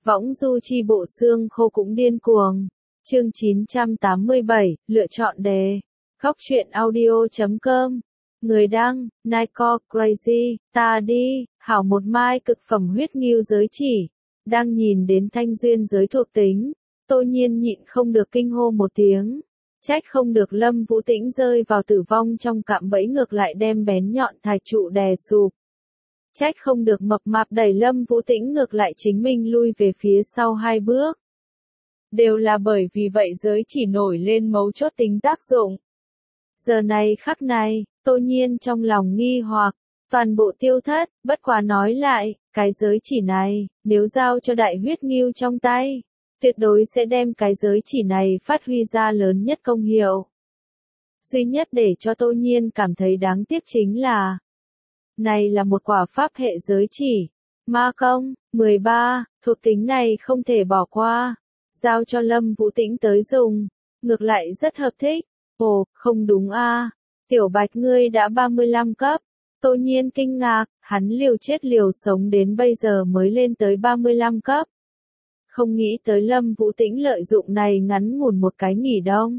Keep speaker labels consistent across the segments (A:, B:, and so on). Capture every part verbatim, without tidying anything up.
A: Võng du chi bộ xương khô cũng điên cuồng. Chương chín trăm tám mươi bảy, lựa chọn đề. Góc truyện audio chấm com. Người đăng, Nico Crazy, ta đi, hảo một mai cực phẩm huyết nghiêu giới chỉ. Đang nhìn đến thanh duyên giới thuộc tính. Tô Nhiên nhịn không được kinh hô một tiếng. Trách không được Lâm Vũ Tĩnh rơi vào tử vong trong cạm bẫy ngược lại đem bén nhọn thạch trụ đè sụp. Trách không được mập mạp đẩy Lâm Vũ Tĩnh ngược lại chính mình lui về phía sau hai bước. Đều là bởi vì vậy giới chỉ nổi lên mấu chốt tính tác dụng. Giờ này khắc này, Tô Nhiên trong lòng nghi hoặc, toàn bộ tiêu thất, bất quá nói lại, cái giới chỉ này, nếu giao cho đại huyết nghiêu trong tay, tuyệt đối sẽ đem cái giới chỉ này phát huy ra lớn nhất công hiệu. Duy nhất để cho Tô Nhiên cảm thấy đáng tiếc chính là, này là một quả pháp hệ giới chỉ, ma công, mười ba, thuộc tính này không thể bỏ qua, giao cho Lâm Vũ Tĩnh tới dùng, ngược lại rất hợp thích. Ồ, không đúng a, Tiểu Bạch ngươi đã ba mươi lăm cấp, Tô Nhiên kinh ngạc, hắn liều chết liều sống đến bây giờ mới lên tới ba mươi lăm cấp. Không nghĩ tới Lâm Vũ Tĩnh lợi dụng này ngắn ngủn một cái nghỉ đông.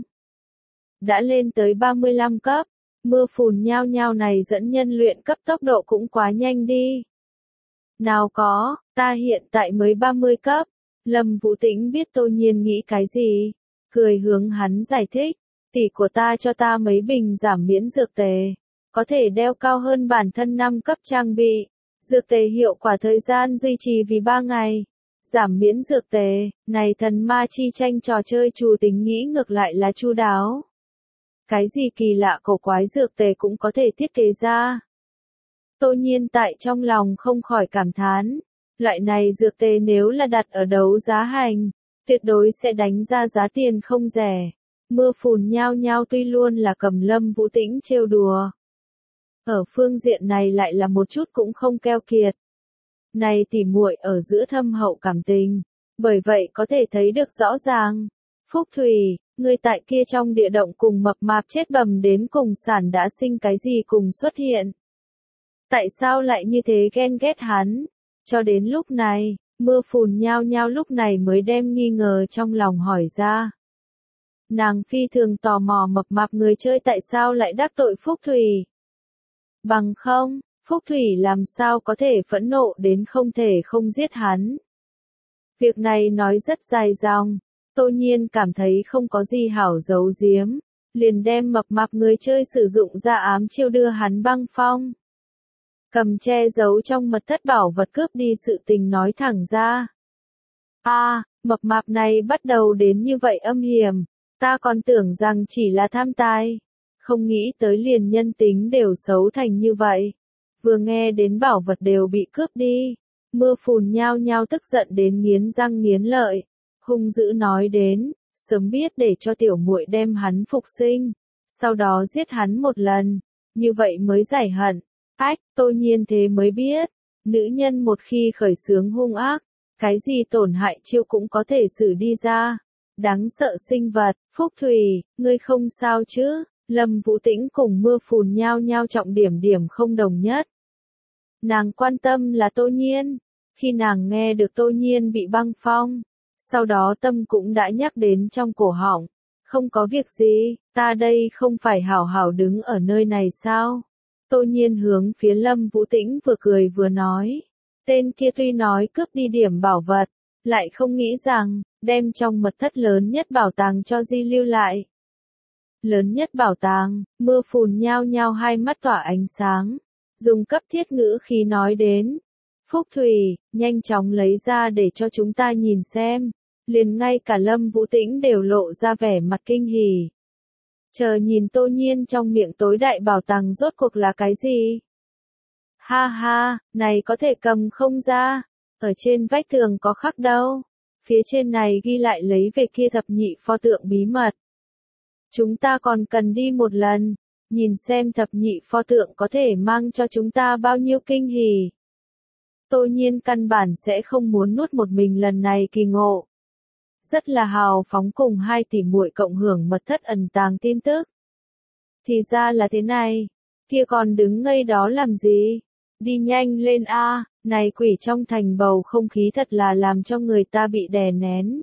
A: Đã lên tới ba mươi lăm cấp, mưa phùn nhao nhao này dẫn nhân luyện cấp tốc độ cũng quá nhanh đi. Nào có, ta hiện tại mới ba mươi cấp, Lâm Vũ Tĩnh biết Tô Nhiên nghĩ cái gì, cười hướng hắn giải thích, tỷ của ta cho ta mấy bình giảm miễn dược tề, có thể đeo cao hơn bản thân năm cấp trang bị, dược tề hiệu quả thời gian duy trì vì ba ngày. Giảm miễn dược tề, này thần ma chi tranh trò chơi chủ tính nghĩ ngược lại là chu đáo. Cái gì kỳ lạ cổ quái dược tề cũng có thể thiết kế ra. Tô Nhiên tại trong lòng không khỏi cảm thán, loại này dược tề nếu là đặt ở đấu giá hành, tuyệt đối sẽ đánh ra giá tiền không rẻ. Mưa phùn nhao nhao tuy luôn là cầm Lâm Vũ Tĩnh trêu đùa. Ở phương diện này lại là một chút cũng không keo kiệt. Này tỉ muội ở giữa thâm hậu cảm tình, bởi vậy có thể thấy được rõ ràng. Phúc Thủy, ngươi tại kia trong địa động cùng mập mạp chết bầm đến cùng sản đã sinh cái gì cùng xuất hiện. Tại sao lại như thế ghen ghét hắn? Cho đến lúc này, mưa phùn nhao nhao lúc này mới đem nghi ngờ trong lòng hỏi ra. Nàng phi thường tò mò mập mạp người chơi tại sao lại đắc tội Phúc Thủy. Bằng không, Phúc Thủy làm sao có thể phẫn nộ đến không thể không giết hắn. Việc này nói rất dài dòng, Tô Nhiên cảm thấy không có gì hảo giấu giếm, liền đem mập mạp người chơi sử dụng ra ám chiêu đưa hắn băng phong. Cầm che giấu trong mật thất bảo vật cướp đi sự tình nói thẳng ra. A, à, mập mạp này bắt đầu đến như vậy âm hiểm, ta còn tưởng rằng chỉ là tham tài, không nghĩ tới liền nhân tính đều xấu thành như vậy. Vừa nghe đến bảo vật đều bị cướp đi, mưa phùn nhao nhao tức giận đến nghiến răng nghiến lợi, hung dữ nói đến, sớm biết để cho tiểu muội đem hắn phục sinh, sau đó giết hắn một lần, như vậy mới giải hận. Ách, Tô Nhiên thế mới biết, nữ nhân một khi khởi xướng hung ác, cái gì tổn hại chiêu cũng có thể xử đi ra. Đáng sợ sinh vật, Phúc Thủy, ngươi không sao chứ? Lâm Vũ Tĩnh cùng mưa phùn nhao nhao trọng điểm điểm không đồng nhất. Nàng quan tâm là Tô Nhiên, khi nàng nghe được Tô Nhiên bị băng phong, sau đó tâm cũng đã nhắc đến trong cổ họng, không có việc gì, ta đây không phải hảo hảo đứng ở nơi này sao? Tô Nhiên hướng phía Lâm Vũ Tĩnh vừa cười vừa nói, tên kia tuy nói cướp đi điểm bảo vật, lại không nghĩ rằng, đem trong mật thất lớn nhất bảo tàng cho di lưu lại. Lớn nhất bảo tàng, mưa phùn nhao nhao hai mắt tỏa ánh sáng, dùng cấp thiết ngữ khí nói đến. Phúc Thủy, nhanh chóng lấy ra để cho chúng ta nhìn xem, liền ngay cả Lâm Vũ Tĩnh đều lộ ra vẻ mặt kinh hỉ. Chờ nhìn Tô Nhiên trong miệng tối đại bảo tàng rốt cuộc là cái gì? Ha ha, này có thể cầm không ra, ở trên vách tường có khắc đâu, phía trên này ghi lại lấy về kia thập nhị pho tượng bí mật. Chúng ta còn cần đi một lần, nhìn xem thập nhị pho tượng có thể mang cho chúng ta bao nhiêu kinh hỉ. Tô Nhiên căn bản sẽ không muốn nuốt một mình lần này kỳ ngộ. Rất là hào phóng cùng hai tỷ muội cộng hưởng mật thất ẩn tàng tin tức. Thì ra là thế này, kia còn đứng ngây đó làm gì? Đi nhanh lên a, này quỷ trong thành bầu không khí thật là làm cho người ta bị đè nén.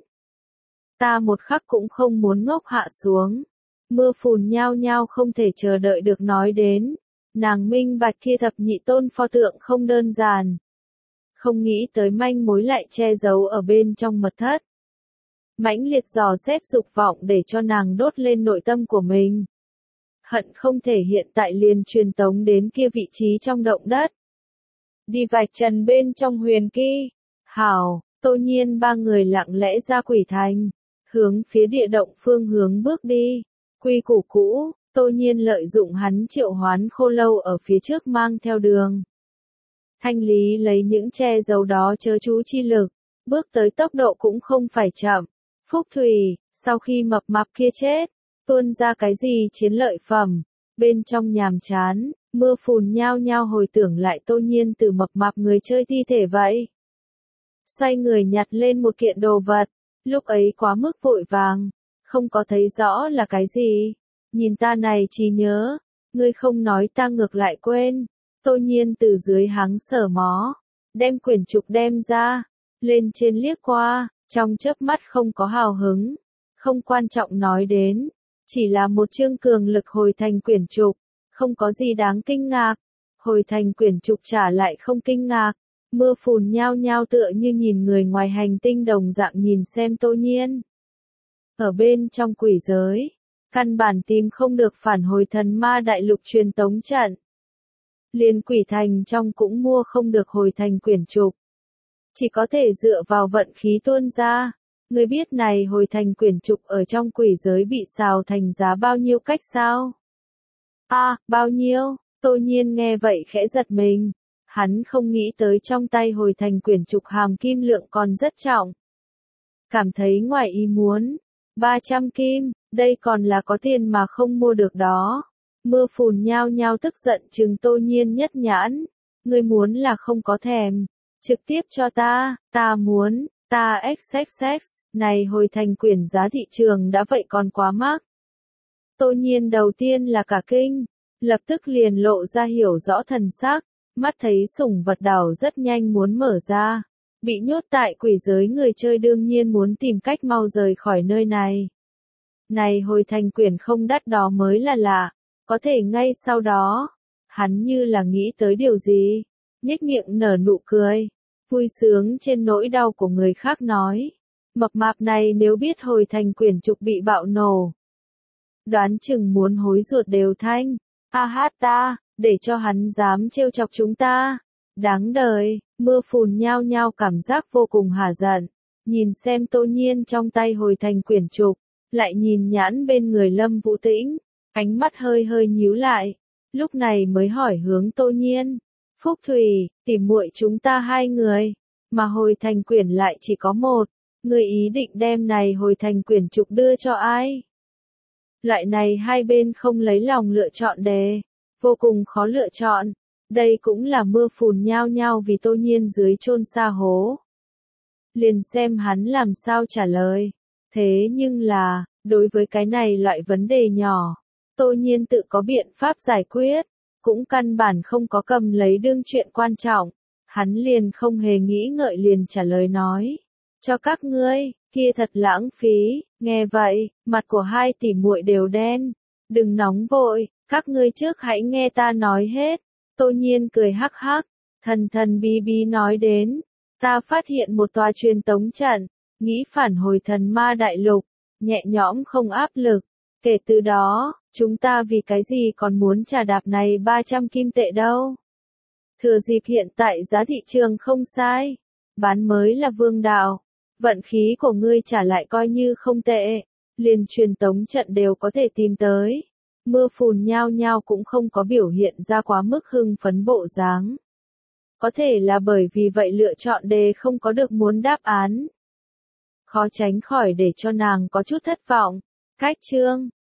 A: Ta một khắc cũng không muốn ngốc hạ xuống. Mưa phùn nhao nhao không thể chờ đợi được nói đến. Nàng minh bạch kia thập nhị tôn pho tượng không đơn giản. Không nghĩ tới manh mối lại che giấu ở bên trong mật thất. Mãnh liệt dò xét dục vọng để cho nàng đốt lên nội tâm của mình. Hận không thể hiện tại liền truyền tống đến kia vị trí trong động đất. Đi vạch trần bên trong huyền kỳ. Hảo, Tô Nhiên ba người lặng lẽ ra quỷ thành. Hướng phía địa động phương hướng bước đi. Quy củ cũ, Tô Nhiên lợi dụng hắn triệu hoán khô lâu ở phía trước mang theo đường. Thanh lý lấy những che giấu đó chớ chú chi lực. Bước tới tốc độ cũng không phải chậm. Phúc Thủy, sau khi mập mạp kia chết, tuôn ra cái gì chiến lợi phẩm. Bên trong nhàm chán, mưa phùn nhao nhao hồi tưởng lại Tô Nhiên từ mập mạp người chơi thi thể vậy. Xoay người nhặt lên một kiện đồ vật, lúc ấy quá mức vội vàng, không có thấy rõ là cái gì. Nhìn ta này trí nhớ, ngươi không nói ta ngược lại quên. Tô Nhiên từ dưới háng sở mó, đem quyển trục đem ra, lên trên liếc qua, trong chớp mắt không có hào hứng, không quan trọng nói đến, chỉ là một chương cường lực hồi thành quyển trục, không có gì đáng kinh ngạc. Hồi thành quyển trục trả lại không kinh ngạc, mưa phùn nhao nhao tựa như nhìn người ngoài hành tinh đồng dạng nhìn xem Tô Nhiên. Ở bên trong quỷ giới, căn bản tìm không được phản hồi thần ma đại lục truyền tống trận. Liền quỷ thành trong cũng mua không được hồi thành quyển trục. Chỉ có thể dựa vào vận khí tuôn ra. Ngươi biết này hồi thành quyển trục ở trong quỷ giới bị xào thành giá bao nhiêu cách sao? À, bao nhiêu? Tô Nhiên nghe vậy khẽ giật mình. Hắn không nghĩ tới trong tay hồi thành quyển trục hàm kim lượng còn rất trọng. Cảm thấy ngoài ý muốn. ba trăm kim, đây còn là có tiền mà không mua được đó. Mưa phùn nhao nhao tức giận trừng Tô Nhiên nhất nhãn. Ngươi muốn là không có thèm. Trực tiếp cho ta, ta muốn, ta xx xx, này hồi thành quyển giá thị trường đã vậy còn quá mắc. Tô Nhiên đầu tiên là cả kinh, lập tức liền lộ ra hiểu rõ thần sắc, mắt thấy sủng vật đảo rất nhanh muốn mở ra. Bị nhốt tại quỷ giới người chơi đương nhiên muốn tìm cách mau rời khỏi nơi này. Này hồi thành quyển không đắt đó mới là lạ, có thể ngay sau đó, hắn như là nghĩ tới điều gì, nhếch miệng nở nụ cười, vui sướng trên nỗi đau của người khác nói. Mập mạp này nếu biết hồi thành quyển trục bị bạo nổ, đoán chừng muốn hối ruột đều thanh. A hát ta, để cho hắn dám trêu chọc chúng ta. Đáng đời, mưa phùn nhao nhao cảm giác vô cùng hả giận. Nhìn xem Tô Nhiên trong tay hồi thành quyển trục, lại nhìn nhãn bên người Lâm Vũ Tĩnh, ánh mắt hơi hơi nhíu lại. Lúc này mới hỏi hướng Tô Nhiên. Phúc Thủy, tìm muội chúng ta hai người, mà hồi thành quyển lại chỉ có một. Người ý định đem này hồi thành quyển trục đưa cho ai? Loại này hai bên không lấy lòng lựa chọn đề, vô cùng khó lựa chọn. Đây cũng là mưa phùn nhao nhao vì Tô Nhiên dưới chôn sa hố. Liền xem hắn làm sao trả lời. Thế nhưng là, đối với cái này loại vấn đề nhỏ, Tô Nhiên tự có biện pháp giải quyết, cũng căn bản không có cầm lấy đương chuyện quan trọng. Hắn liền không hề nghĩ ngợi liền trả lời nói. Cho các ngươi, kia thật lãng phí. Nghe vậy, mặt của hai tỷ muội đều đen. Đừng nóng vội, các ngươi trước hãy nghe ta nói hết. Tô Nhiên cười hắc hắc, thần thần bí bí nói đến. Ta phát hiện một tòa truyền tống trận, nghĩ phản hồi thần ma đại lục, nhẹ nhõm không áp lực. Kể từ đó, chúng ta vì cái gì còn muốn trả đạp này ba trăm kim tệ đâu. Thừa dịp hiện tại giá thị trường không sai, bán mới là vương đạo. Vận khí của ngươi trả lại coi như không tệ, liền truyền tống trận đều có thể tìm tới. Mưa phùn nhao nhao cũng không có biểu hiện ra quá mức hưng phấn bộ dáng. Có thể là bởi vì vậy lựa chọn đề không có được muốn đáp án. Khó tránh khỏi để cho nàng có chút thất vọng. Cách chương